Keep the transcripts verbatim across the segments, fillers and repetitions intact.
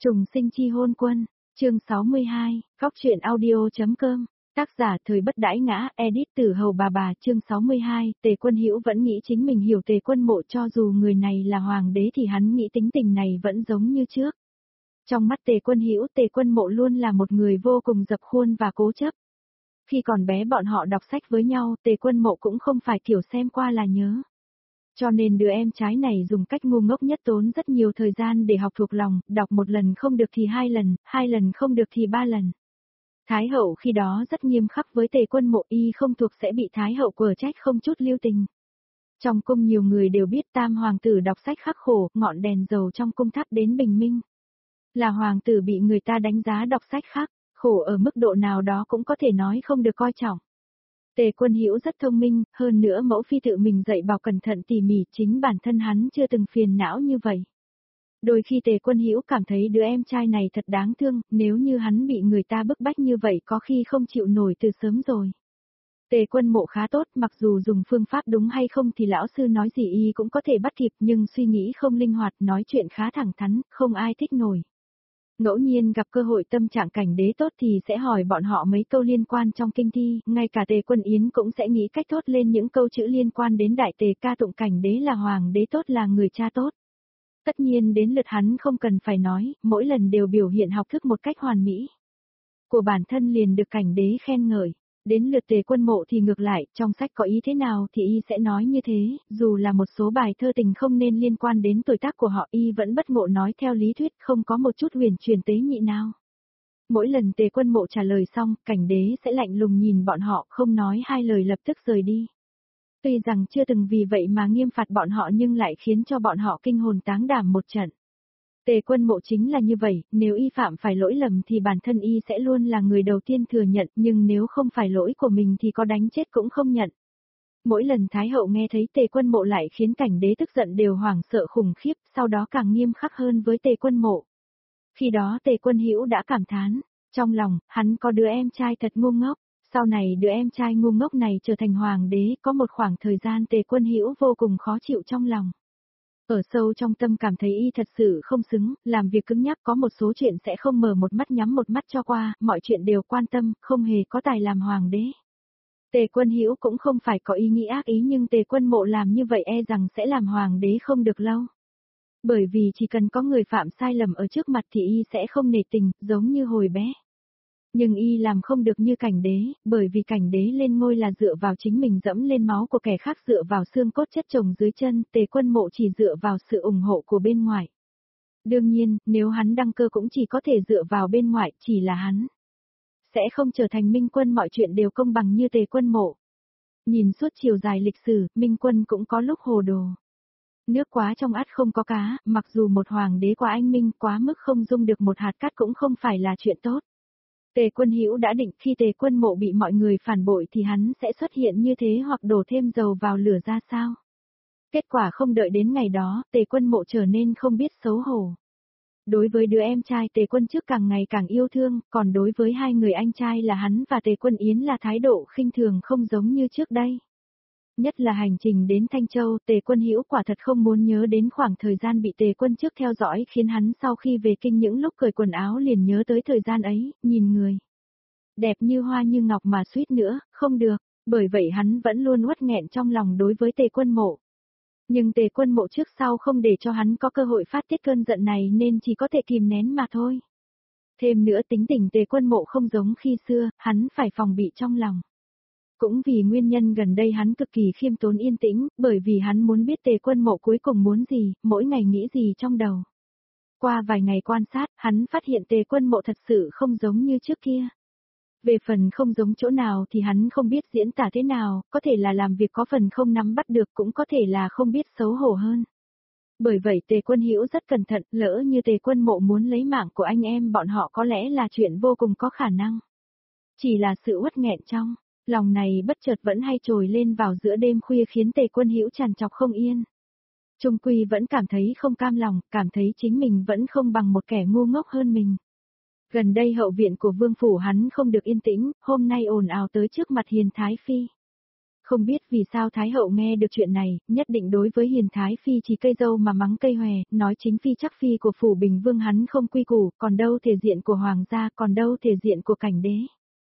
Trùng sinh chi hôn quân, chương sáu mươi hai, Cóc truyện audio.com, tác giả thời bất đãi ngã, edit từ hầu bà bà, chương sáu mươi hai, Tề Quân Hữu vẫn nghĩ chính mình hiểu Tề Quân Mộ, cho dù người này là hoàng đế thì hắn nghĩ tính tình này vẫn giống như trước. Trong mắt Tề Quân Hữu, Tề Quân Mộ luôn là một người vô cùng dập khuôn và cố chấp. Khi còn bé bọn họ đọc sách với nhau, Tề Quân Mộ cũng không phải kiểu xem qua là nhớ. Cho nên đứa em trái này dùng cách ngu ngốc nhất, tốn rất nhiều thời gian để học thuộc lòng, đọc một lần không được thì hai lần, hai lần không được thì ba lần. Thái hậu khi đó rất nghiêm khắc với Tề Quân Mộ, y không thuộc sẽ bị Thái hậu quở trách không chút lưu tình. Trong cung nhiều người đều biết tam hoàng tử đọc sách khắc khổ, ngọn đèn dầu trong cung thắp đến bình minh. Là hoàng tử bị người ta đánh giá đọc sách khắc khổ ở mức độ nào đó cũng có thể nói không được coi trọng. Tề Quân Hữu rất thông minh, hơn nữa mẫu phi tự mình dạy bảo cẩn thận tỉ mỉ, chính bản thân hắn chưa từng phiền não như vậy. Đôi khi Tề Quân Hữu cảm thấy đứa em trai này thật đáng thương, nếu như hắn bị người ta bức bách như vậy có khi không chịu nổi từ sớm rồi. Tề Quân Mộ khá tốt, mặc dù dùng phương pháp đúng hay không thì lão sư nói gì y cũng có thể bắt kịp, nhưng suy nghĩ không linh hoạt, nói chuyện khá thẳng thắn, không ai thích nổi. Ngẫu nhiên gặp cơ hội tâm trạng cảnh đế tốt thì sẽ hỏi bọn họ mấy câu liên quan trong kinh thi, ngay cả Tề Quân Yến cũng sẽ nghĩ cách thốt lên những câu chữ liên quan đến đại tề ca tụng cảnh đế là hoàng đế tốt, là người cha tốt. Tất nhiên đến lượt hắn không cần phải nói, mỗi lần đều biểu hiện học thức một cách hoàn mỹ. Của bản thân liền được cảnh đế khen ngợi. Đến lượt Tề Quân Mộ thì ngược lại, trong sách có ý thế nào thì y sẽ nói như thế, dù là một số bài thơ tình không nên liên quan đến tuổi tác của họ y vẫn bất ngộ nói theo lý thuyết, không có một chút huyền truyền tế nhị nào. Mỗi lần Tề Quân Mộ trả lời xong, cảnh đế sẽ lạnh lùng nhìn bọn họ, không nói hai lời lập tức rời đi. Tuy rằng chưa từng vì vậy mà nghiêm phạt bọn họ nhưng lại khiến cho bọn họ kinh hồn táng đảm một trận. Tề Quân Mộ chính là như vậy, nếu y phạm phải lỗi lầm thì bản thân y sẽ luôn là người đầu tiên thừa nhận, nhưng nếu không phải lỗi của mình thì có đánh chết cũng không nhận. Mỗi lần Thái hậu nghe thấy Tề Quân Mộ lại khiến cảnh đế tức giận đều hoảng sợ khủng khiếp, sau đó càng nghiêm khắc hơn với Tề Quân Mộ. Khi đó Tề Quân Hữu đã cảm thán, trong lòng, hắn có đứa em trai thật ngu ngốc, sau này đứa em trai ngu ngốc này trở thành hoàng đế, có một khoảng thời gian Tề Quân Hữu vô cùng khó chịu trong lòng. Ở sâu trong tâm cảm thấy y thật sự không xứng, làm việc cứng nhắc, có một số chuyện sẽ không mở một mắt nhắm một mắt cho qua, mọi chuyện đều quan tâm, không hề có tài làm hoàng đế. Tề Quân Hữu cũng không phải có ý nghĩ ác ý, nhưng Tề Quân Mộ làm như vậy e rằng sẽ làm hoàng đế không được lâu. Bởi vì chỉ cần có người phạm sai lầm ở trước mặt thì y sẽ không nể tình, giống như hồi bé. Nhưng y làm không được như cảnh đế, bởi vì cảnh đế lên ngôi là dựa vào chính mình dẫm lên máu của kẻ khác, dựa vào xương cốt chất chồng dưới chân, Tề Quân Mộ chỉ dựa vào sự ủng hộ của bên ngoài. Đương nhiên, nếu hắn đăng cơ cũng chỉ có thể dựa vào bên ngoài, chỉ là hắn sẽ không trở thành minh quân mọi chuyện đều công bằng như Tề Quân Mộ. Nhìn suốt chiều dài lịch sử, minh quân cũng có lúc hồ đồ. Nước quá trong ắt không có cá, mặc dù một hoàng đế quá anh minh, quá mức không dung được một hạt cát cũng không phải là chuyện tốt. Tề Quân Hữu đã định khi Tề Quân Mộ bị mọi người phản bội thì hắn sẽ xuất hiện như thế hoặc đổ thêm dầu vào lửa ra sao. Kết quả không đợi đến ngày đó, Tề Quân Mộ trở nên không biết xấu hổ. Đối với đứa em trai Tề Quân trước càng ngày càng yêu thương, còn đối với hai người anh trai là hắn và Tề Quân Yến là thái độ khinh thường không giống như trước đây. Nhất là hành trình đến Thanh Châu, Tề Quân Hữu quả thật không muốn nhớ đến khoảng thời gian bị Tề Quân trước theo dõi, khiến hắn sau khi về kinh những lúc cởi quần áo liền nhớ tới thời gian ấy, nhìn người đẹp như hoa như ngọc mà suýt nữa, không được, bởi vậy hắn vẫn luôn uất nghẹn trong lòng đối với Tề Quân Mộ. Nhưng Tề Quân Mộ trước sau không để cho hắn có cơ hội phát tiết cơn giận này nên chỉ có thể kìm nén mà thôi. Thêm nữa tính tình Tề Quân Mộ không giống khi xưa, hắn phải phòng bị trong lòng. Cũng vì nguyên nhân gần đây hắn cực kỳ khiêm tốn yên tĩnh, bởi vì hắn muốn biết Tề Quân Mộ cuối cùng muốn gì, mỗi ngày nghĩ gì trong đầu. Qua vài ngày quan sát, hắn phát hiện Tề Quân Mộ thật sự không giống như trước kia. Về phần không giống chỗ nào thì hắn không biết diễn tả thế nào, có thể là làm việc có phần không nắm bắt được, cũng có thể là không biết xấu hổ hơn. Bởi vậy Tề Quân Hữu rất cẩn thận, lỡ như Tề Quân Mộ muốn lấy mạng của anh em bọn họ có lẽ là chuyện vô cùng có khả năng. Chỉ là sự uất nghẹn trong lòng này bất chợt vẫn hay trồi lên vào giữa đêm khuya khiến Tề Quân Hữu trằn trọc không yên. Trung quy vẫn cảm thấy không cam lòng, cảm thấy chính mình vẫn không bằng một kẻ ngu ngốc hơn mình. Gần đây hậu viện của vương phủ hắn không được yên tĩnh, hôm nay ồn ào tới trước mặt Hiền Thái Phi. Không biết vì sao Thái hậu nghe được chuyện này, nhất định đối với Hiền Thái Phi chỉ cây dâu mà mắng cây hòe, nói chính Phi chắc Phi của Phủ Bình Vương hắn không quy củ, còn đâu thể diện của Hoàng gia, còn đâu thể diện của cảnh đế.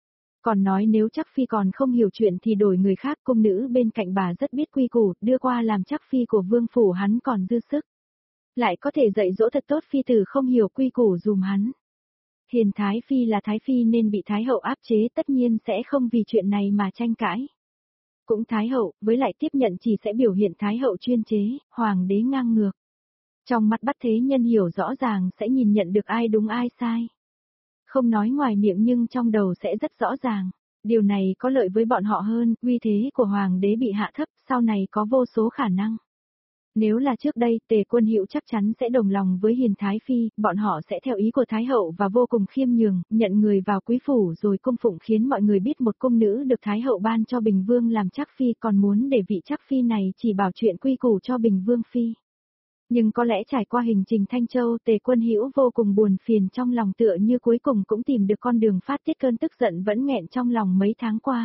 Còn nói nếu chắc Phi còn không hiểu chuyện thì đổi người khác, cung nữ bên cạnh bà rất biết quy củ, đưa qua làm chắc Phi của Vương Phủ hắn còn dư sức. Lại có thể dạy dỗ thật tốt Phi tử không hiểu quy củ dùm hắn. Hiền Thái Phi là Thái Phi nên bị Thái hậu áp chế tất nhiên sẽ không vì chuyện này mà tranh cãi. Cũng Thái hậu, với lại tiếp nhận chỉ sẽ biểu hiện Thái hậu chuyên chế, Hoàng đế ngang ngược. Trong mắt bắt thế nhân hiểu rõ ràng sẽ nhìn nhận được ai đúng ai sai. Không nói ngoài miệng nhưng trong đầu sẽ rất rõ ràng. Điều này có lợi với bọn họ hơn, uy thế của Hoàng đế bị hạ thấp, sau này có vô số khả năng. Nếu là trước đây, Tề Quân Hữu chắc chắn sẽ đồng lòng với Hiền Thái Phi, bọn họ sẽ theo ý của Thái hậu và vô cùng khiêm nhường, nhận người vào quý phủ rồi cung phụng khiến mọi người biết một cung nữ được Thái hậu ban cho Bình Vương làm chắc Phi còn muốn để vị chắc Phi này chỉ bảo chuyện quy củ cho Bình Vương Phi. Nhưng có lẽ trải qua hành trình Thanh Châu, Tề Quân Hữu vô cùng buồn phiền trong lòng tựa như cuối cùng cũng tìm được con đường phát tiết cơn tức giận vẫn nghẹn trong lòng mấy tháng qua.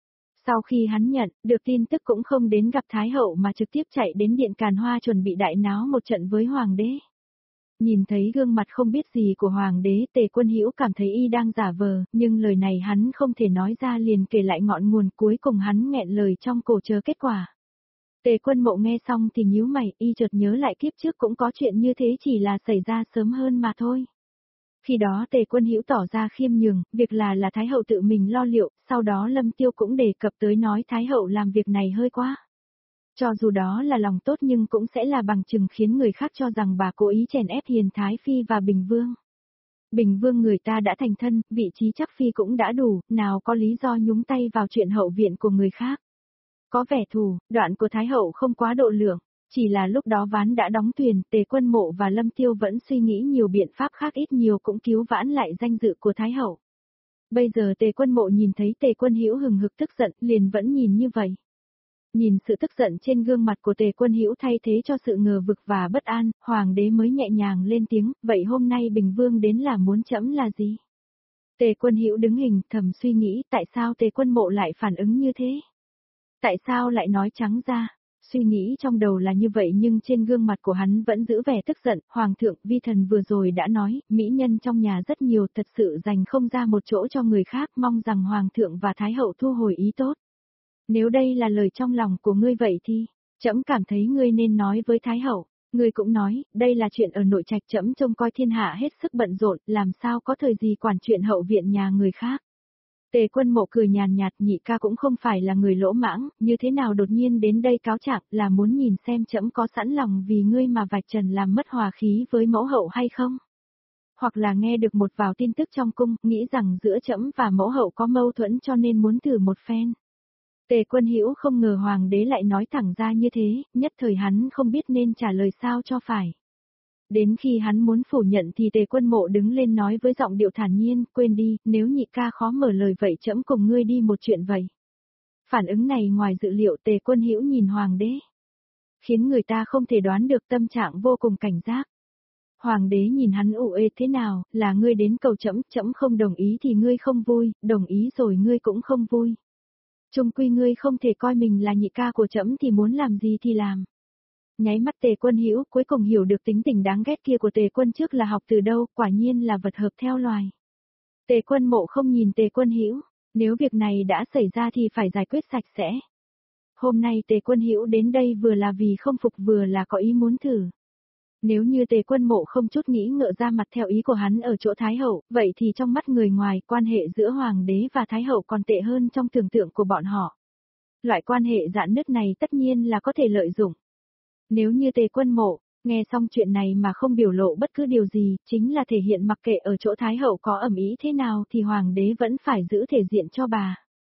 Sau khi hắn nhận, được tin tức cũng không đến gặp Thái hậu mà trực tiếp chạy đến điện Càn Hoa chuẩn bị đại náo một trận với Hoàng đế. Nhìn thấy gương mặt không biết gì của Hoàng đế, Tề Quân Hữu cảm thấy y đang giả vờ, nhưng lời này hắn không thể nói ra liền kể lại ngọn nguồn cuối cùng hắn nghẹn lời trong cổ chờ kết quả. Tề Quân Mộ nghe xong thì nhíu mày, y chợt nhớ lại kiếp trước cũng có chuyện như thế chỉ là xảy ra sớm hơn mà thôi. Khi đó Tề Quân Hữu tỏ ra khiêm nhường, việc là là Thái hậu tự mình lo liệu, sau đó Lâm Tiêu cũng đề cập tới nói Thái hậu làm việc này hơi quá. Cho dù đó là lòng tốt nhưng cũng sẽ là bằng chứng khiến người khác cho rằng bà cố ý chèn ép Hiền Thái Phi và Bình Vương. Bình Vương người ta đã thành thân, vị trí chắc Phi cũng đã đủ, nào có lý do nhúng tay vào chuyện hậu viện của người khác. Có vẻ thù, đoạn của Thái hậu không quá độ lượng. Chỉ là lúc đó ván đã đóng thuyền, Tề Quân Mộ và Lâm Tiêu vẫn suy nghĩ nhiều biện pháp khác ít nhiều cũng cứu vãn lại danh dự của Thái hậu. Bây giờ Tề Quân Mộ nhìn thấy Tề Quân Hữu hừng hực tức giận, liền vẫn nhìn như vậy. Nhìn sự tức giận trên gương mặt của Tề Quân Hữu thay thế cho sự ngờ vực và bất an, Hoàng đế mới nhẹ nhàng lên tiếng, vậy hôm nay Bình Vương đến là muốn trẫm là gì? Tề Quân Hữu đứng hình, thầm suy nghĩ tại sao Tề Quân Mộ lại phản ứng như thế? Tại sao lại nói trắng ra? Suy nghĩ trong đầu là như vậy nhưng trên gương mặt của hắn vẫn giữ vẻ tức giận, Hoàng thượng vi thần vừa rồi đã nói, mỹ nhân trong nhà rất nhiều thật sự dành không ra một chỗ cho người khác mong rằng Hoàng thượng và Thái hậu thu hồi ý tốt. Nếu đây là lời trong lòng của ngươi vậy thì, trẫm cảm thấy ngươi nên nói với Thái hậu, ngươi cũng nói, đây là chuyện ở nội trạch trẫm trông coi thiên hạ hết sức bận rộn, làm sao có thời gì quản chuyện hậu viện nhà người khác. Tề Quân Mộ cười nhàn nhạt nhị ca cũng không phải là người lỗ mãng, như thế nào đột nhiên đến đây cáo trạng là muốn nhìn xem trẫm có sẵn lòng vì ngươi mà vạch trần làm mất hòa khí với mẫu hậu hay không? Hoặc là nghe được một vào tin tức trong cung, nghĩ rằng giữa trẫm và mẫu hậu có mâu thuẫn cho nên muốn thử một phen. Tề Quân Hữu không ngờ Hoàng đế lại nói thẳng ra như thế, nhất thời hắn không biết nên trả lời sao cho phải. Đến khi hắn muốn phủ nhận thì Tề Quân Mộ đứng lên nói với giọng điệu thản nhiên, quên đi, nếu nhị ca khó mở lời vậy trẫm cùng ngươi đi một chuyện vậy. Phản ứng này ngoài dự liệu Tề Quân Hữu nhìn Hoàng đế, khiến người ta không thể đoán được tâm trạng vô cùng cảnh giác. Hoàng đế nhìn hắn ủ ê thế nào, là ngươi đến cầu trẫm, trẫm không đồng ý thì ngươi không vui, đồng ý rồi ngươi cũng không vui. Chung quy ngươi không thể coi mình là nhị ca của trẫm thì muốn làm gì thì làm. Nháy mắt Tề Quân Hữu cuối cùng hiểu được tính tình đáng ghét kia của Tề Quân trước là học từ đâu, quả nhiên là vật hợp theo loài. Tề Quân Mộ không nhìn Tề Quân Hữu, nếu việc này đã xảy ra thì phải giải quyết sạch sẽ. Hôm nay Tề Quân Hữu đến đây vừa là vì không phục vừa là có ý muốn thử. Nếu như Tề Quân Mộ không chút nghĩ ngợi ra mặt theo ý của hắn ở chỗ Thái hậu, vậy thì trong mắt người ngoài quan hệ giữa Hoàng đế và Thái hậu còn tệ hơn trong tưởng tượng của bọn họ. Loại quan hệ rạn nứt này tất nhiên là có thể lợi dụng. Nếu như Tề Quân Mộ, nghe xong chuyện này mà không biểu lộ bất cứ điều gì, chính là thể hiện mặc kệ ở chỗ Thái hậu có ẩm ý thế nào thì Hoàng đế vẫn phải giữ thể diện cho bà.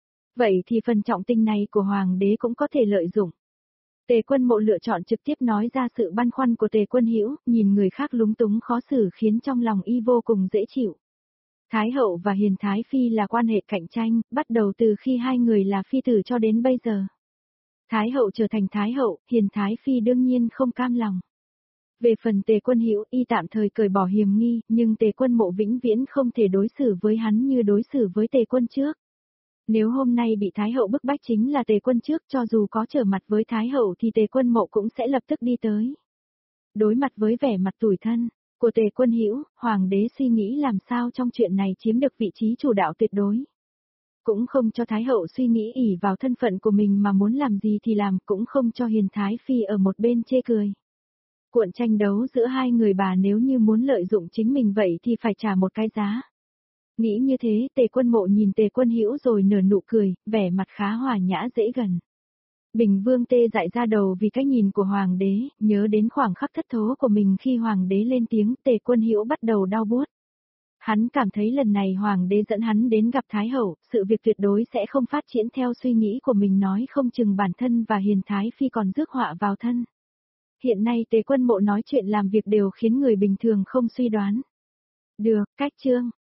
Vậy thì phần trọng tình này của Hoàng đế cũng có thể lợi dụng. Tề Quân Mộ lựa chọn trực tiếp nói ra sự băn khoăn của Tề Quân Hữu, nhìn người khác lúng túng khó xử khiến trong lòng y vô cùng dễ chịu. Thái hậu và Hiền Thái Phi là quan hệ cạnh tranh, bắt đầu từ khi hai người là phi tử cho đến bây giờ. Thái hậu trở thành Thái hậu, Hiền Thái Phi đương nhiên không cam lòng. Về phần Tề Quân Hữu y tạm thời cởi bỏ hiềm nghi, nhưng Tề Quân Mộ vĩnh viễn không thể đối xử với hắn như đối xử với Tề Quân trước. Nếu hôm nay bị Thái hậu bức bách chính là Tề Quân trước, cho dù có trở mặt với Thái hậu thì Tề Quân Mộ cũng sẽ lập tức đi tới. Đối mặt với vẻ mặt tủi thân của Tề Quân Hữu, hoàng đế suy nghĩ làm sao trong chuyện này chiếm được vị trí chủ đạo tuyệt đối. Cũng không cho Thái hậu suy nghĩ ỷ vào thân phận của mình mà muốn làm gì thì làm, cũng không cho Hiền Thái Phi ở một bên chê cười. Cuộn tranh đấu giữa hai người bà nếu như muốn lợi dụng chính mình vậy thì phải trả một cái giá. Nghĩ như thế, Tề Quân Mộ nhìn Tề Quân Hữu rồi nở nụ cười, vẻ mặt khá hòa nhã dễ gần. Bình Vương tê dại ra đầu vì cái nhìn của hoàng đế, nhớ đến khoảng khắc thất thố của mình khi hoàng đế lên tiếng, Tề Quân Hữu bắt đầu đau buốt. Hắn cảm thấy lần này hoàng đế dẫn hắn đến gặp Thái hậu, sự việc tuyệt đối sẽ không phát triển theo suy nghĩ của mình, nói không chừng bản thân và Hiền Thái Phi còn rước họa vào thân. Hiện nay Tề Quân Mộ nói chuyện làm việc đều khiến người bình thường không suy đoán. Được, cách chương.